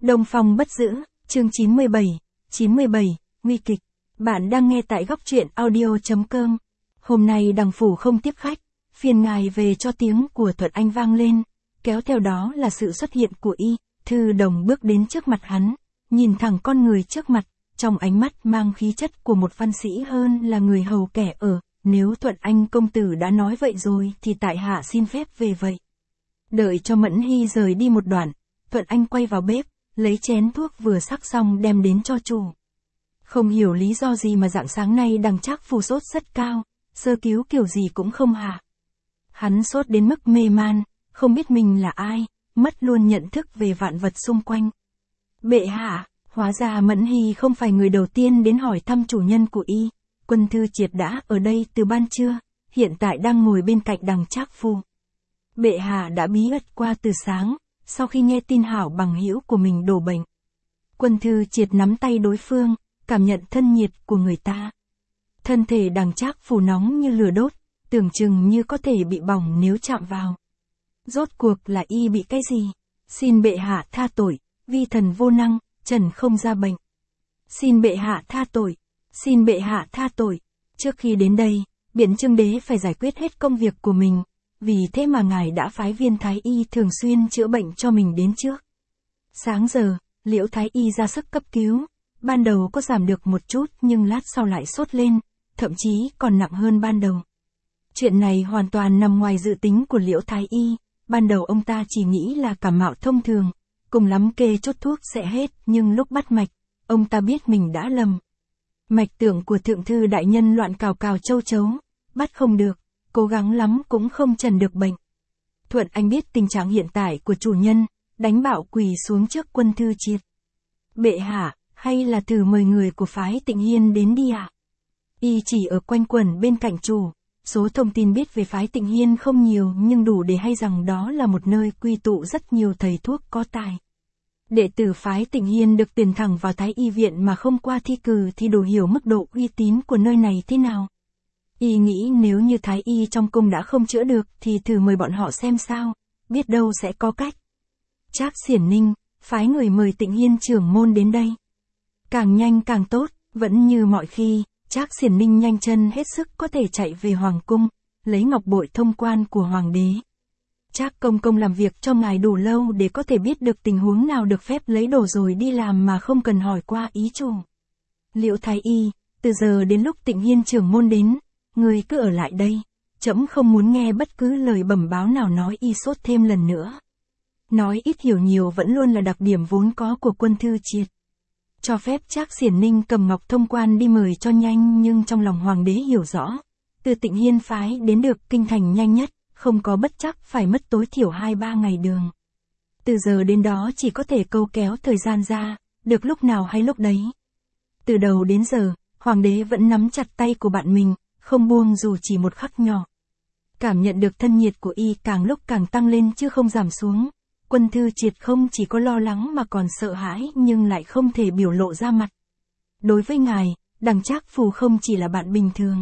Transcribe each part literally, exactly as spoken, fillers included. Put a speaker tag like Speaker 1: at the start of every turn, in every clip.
Speaker 1: Đông Phong bất giữ, chương chín mươi bảy, chín mươi bảy, nguy kịch. Bạn đang nghe tại góc truyện audio chấm com. Hôm nay đằng phủ không tiếp khách, phiền ngài về cho tiếng của Thuận Anh vang lên, kéo theo đó là sự xuất hiện của Y. Thư Đồng bước đến trước mặt hắn, nhìn thẳng con người trước mặt, trong ánh mắt mang khí chất của một văn sĩ hơn là người hầu kẻ ở. Nếu Thuận Anh công tử đã nói vậy rồi thì tại hạ xin phép về vậy. Đợi cho Mẫn Hy rời đi một đoạn, Thuận Anh quay vào bếp, lấy chén thuốc vừa sắc xong đem đến cho chủ. Không hiểu lý do gì mà rạng sáng nay đằng Trác Phù sốt rất cao, sơ cứu kiểu gì cũng không hạ. Hắn sốt đến mức mê man, không biết mình là ai, mất luôn nhận thức về vạn vật xung quanh. Bệ hạ, hóa ra Mẫn Hy không phải người đầu tiên đến hỏi thăm chủ nhân của Y. Quân Thư Triệt đã ở đây từ ban trưa, hiện tại đang ngồi bên cạnh đằng Trác Phù. Bệ hạ đã bí ật qua từ sáng, sau khi nghe tin hảo bằng hữu của mình đổ bệnh. Quân Thư Triệt nắm tay đối phương, cảm nhận thân nhiệt của người ta. Thân thể đằng Trác Phù nóng như lửa đốt, tưởng chừng như có thể bị bỏng nếu chạm vào. Rốt cuộc là Y bị cái gì? Xin bệ hạ tha tội, vi thần vô năng, trần không ra bệnh. Xin bệ hạ tha tội, xin bệ hạ tha tội. Trước khi đến đây, Biện Trương Đế phải giải quyết hết công việc của mình, vì thế mà ngài đã phái viên Thái Y thường xuyên chữa bệnh cho mình đến trước. Sáng giờ, Liễu Thái Y ra sức cấp cứu, ban đầu có giảm được một chút nhưng lát sau lại sốt lên, thậm chí còn nặng hơn ban đầu. Chuyện này hoàn toàn nằm ngoài dự tính của Liễu Thái Y, ban đầu ông ta chỉ nghĩ là cảm mạo thông thường, cùng lắm kê chốt thuốc sẽ hết, nhưng lúc bắt mạch, ông ta biết mình đã lầm. Mạch tượng của thượng thư đại nhân loạn cào cào châu chấu, bắt không được, cố gắng lắm cũng không trần được bệnh. Thuận Anh biết tình trạng hiện tại của chủ nhân, đánh bạo quỳ xuống trước Quân Thư Triệt. Bệ hạ, hay là thử mời người của phái Tịnh Hiên đến đi ạ? À? Y chỉ ở quanh quẩn bên cạnh chủ, số thông tin biết về phái Tịnh Hiên không nhiều nhưng đủ để hay rằng đó là một nơi quy tụ rất nhiều thầy thuốc có tài. Đệ tử phái Tịnh Hiên được tuyển thẳng vào Thái Y viện mà không qua thi cử thì đủ hiểu mức độ uy tín của nơi này thế nào. Y nghĩ nếu như Thái Y trong cung đã không chữa được thì thử mời bọn họ xem sao, biết đâu sẽ có cách. Trác Xiển Ninh, phái người mời Tịnh Hiên trưởng môn đến đây. Càng nhanh càng tốt, vẫn như mọi khi, Trác Xiển Ninh nhanh chân hết sức có thể chạy về Hoàng cung, lấy ngọc bội thông quan của Hoàng đế. Trác công công làm việc cho ngài đủ lâu để có thể biết được tình huống nào được phép lấy đồ rồi đi làm mà không cần hỏi qua ý chủ. Liễu Thái Y, từ giờ đến lúc Tịnh Hiên trưởng môn đến, người cứ ở lại đây, trẫm không muốn nghe bất cứ lời bẩm báo nào nói Y sốt thêm lần nữa. Nói ít hiểu nhiều vẫn luôn là đặc điểm vốn có của Quân Thư Triệt. Cho phép Trác Xiển Ninh cầm ngọc thông quan đi mời cho nhanh, nhưng trong lòng Hoàng đế hiểu rõ, từ Tịnh Hiên phái đến được kinh thành nhanh nhất, không có bất chắc phải mất tối thiểu hai ba ngày đường. Từ giờ đến đó chỉ có thể câu kéo thời gian ra, được lúc nào hay lúc đấy. Từ đầu đến giờ, Hoàng đế vẫn nắm chặt tay của bạn mình, không buông dù chỉ một khắc nhỏ. Cảm nhận được thân nhiệt của Y càng lúc càng tăng lên chứ không giảm xuống. Quân Thư Triệt không chỉ có lo lắng mà còn sợ hãi nhưng lại không thể biểu lộ ra mặt. Đối với ngài, đằng Trác Phù không chỉ là bạn bình thường.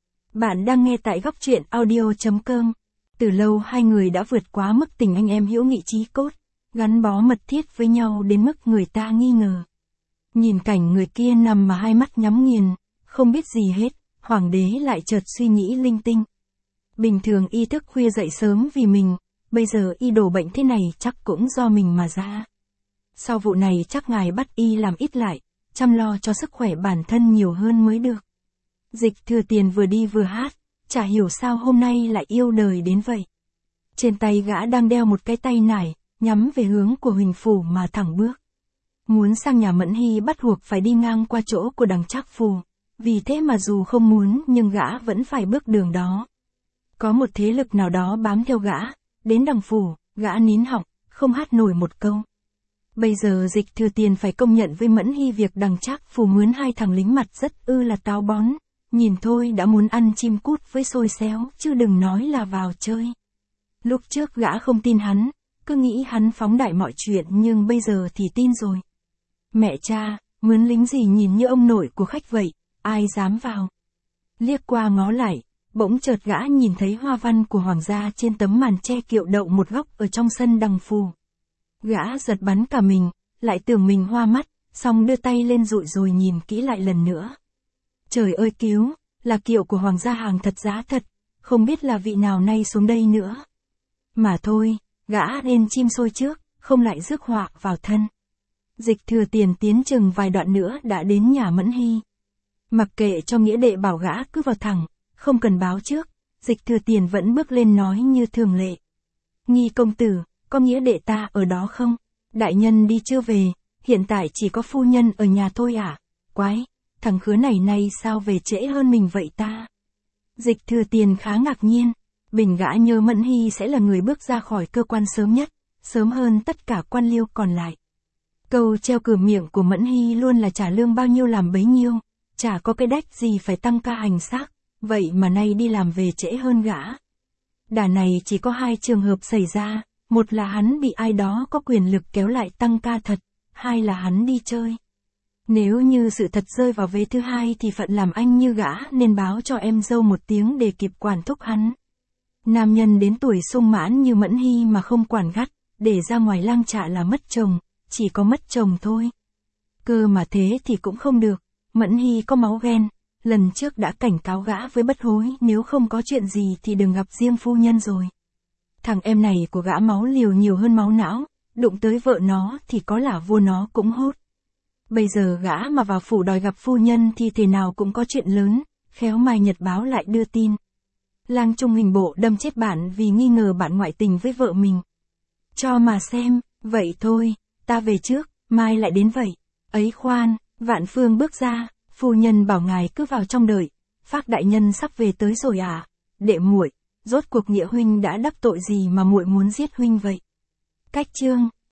Speaker 1: Bạn đang nghe tại góc truyện audio chấm com. Từ lâu hai người đã vượt quá mức tình anh em hữu nghị chí cốt, gắn bó mật thiết với nhau đến mức người ta nghi ngờ. Nhìn cảnh người kia nằm mà hai mắt nhắm nghiền, không biết gì hết, Hoàng đế lại chợt suy nghĩ linh tinh. Bình thường Y thức khuya dậy sớm vì mình, bây giờ Y đổ bệnh thế này chắc cũng do mình mà ra. Sau vụ này chắc ngài bắt Y làm ít lại, chăm lo cho sức khỏe bản thân nhiều hơn mới được. Dịch Thừa Tiền vừa đi vừa hát, chả hiểu sao hôm nay lại yêu đời đến vậy. Trên tay gã đang đeo một cái tay nải, nhắm về hướng của Huỳnh Phủ mà thẳng bước. Muốn sang nhà Mẫn Hy bắt buộc phải đi ngang qua chỗ của đằng Trác Phù, vì thế mà dù không muốn nhưng gã vẫn phải bước đường đó. Có một thế lực nào đó bám theo gã, đến đằng phủ, gã nín họng, không hát nổi một câu. Bây giờ Dịch Thừa Tiền phải công nhận với Mẫn Hy việc đằng Trác Phù mướn hai thằng lính mặt rất ư là táo bón, nhìn thôi đã muốn ăn chim cút với xôi xéo, chứ đừng nói là vào chơi. Lúc trước gã không tin hắn, cứ nghĩ hắn phóng đại mọi chuyện nhưng bây giờ thì tin rồi. Mẹ cha, mướn lính gì nhìn như ông nội của khách vậy, ai dám vào. Liếc qua ngó lại, bỗng chợt gã nhìn thấy hoa văn của hoàng gia trên tấm màn che kiệu đậu một góc ở trong sân đằng phủ. Gã giật bắn cả mình, lại tưởng mình hoa mắt, xong đưa tay lên dụi rồi nhìn kỹ lại lần nữa. Trời ơi cứu, là kiệu của hoàng gia hàng thật giá thật, không biết là vị nào nay xuống đây nữa. Mà thôi, gã nên chim sôi trước, không lại rước họa vào thân. Dịch Thừa Tiền tiến chừng vài đoạn nữa đã đến nhà Mẫn Hy. Mặc kệ cho nghĩa đệ bảo gã cứ vào thẳng, không cần báo trước, Dịch Thừa Tiền vẫn bước lên nói như thường lệ. Nghi công tử, có nghĩa đệ ta ở đó không? Đại nhân đi chưa về, hiện tại chỉ có phu nhân ở nhà thôi à? Quái, thằng khứa này nay sao về trễ hơn mình vậy ta? Dịch Thừa Tiền khá ngạc nhiên, bình gã nhớ Mẫn Hy sẽ là người bước ra khỏi cơ quan sớm nhất, sớm hơn tất cả quan liêu còn lại. Câu treo cửa miệng của Mẫn Hy luôn là trả lương bao nhiêu làm bấy nhiêu, chả có cái đách gì phải tăng ca hành xác, vậy mà nay đi làm về trễ hơn gã. Đả này chỉ có hai trường hợp xảy ra, một là hắn bị ai đó có quyền lực kéo lại tăng ca thật, hai là hắn đi chơi. Nếu như sự thật rơi vào vế thứ hai thì phận làm anh như gã nên báo cho em dâu một tiếng để kịp quản thúc hắn. Nam nhân đến tuổi sung mãn như Mẫn Hy mà không quản gắt, để ra ngoài lang trạ là mất chồng, chỉ có mất chồng thôi. Cơ mà thế thì cũng không được, Mẫn Hy có máu ghen, lần trước đã cảnh cáo gã với Bất Hối nếu không có chuyện gì thì đừng gặp riêng phu nhân rồi. Thằng em này của gã máu liều nhiều hơn máu não, đụng tới vợ nó thì có là vua nó cũng hốt. Bây giờ gã mà vào phủ đòi gặp phu nhân thì thế nào cũng có chuyện lớn, khéo mai nhật báo lại đưa tin. Lang Trung hình bộ đâm chết bạn vì nghi ngờ bạn ngoại tình với vợ mình. Cho mà xem, vậy thôi, ta về trước, mai lại đến vậy. Ấy khoan, Vạn Phương bước ra, phu nhân bảo ngài cứ vào trong đợi, Phác đại nhân sắp về tới rồi à? Đệ muội, rốt cuộc Nghĩa huynh đã đắc tội gì mà muội muốn giết huynh vậy? Cách chương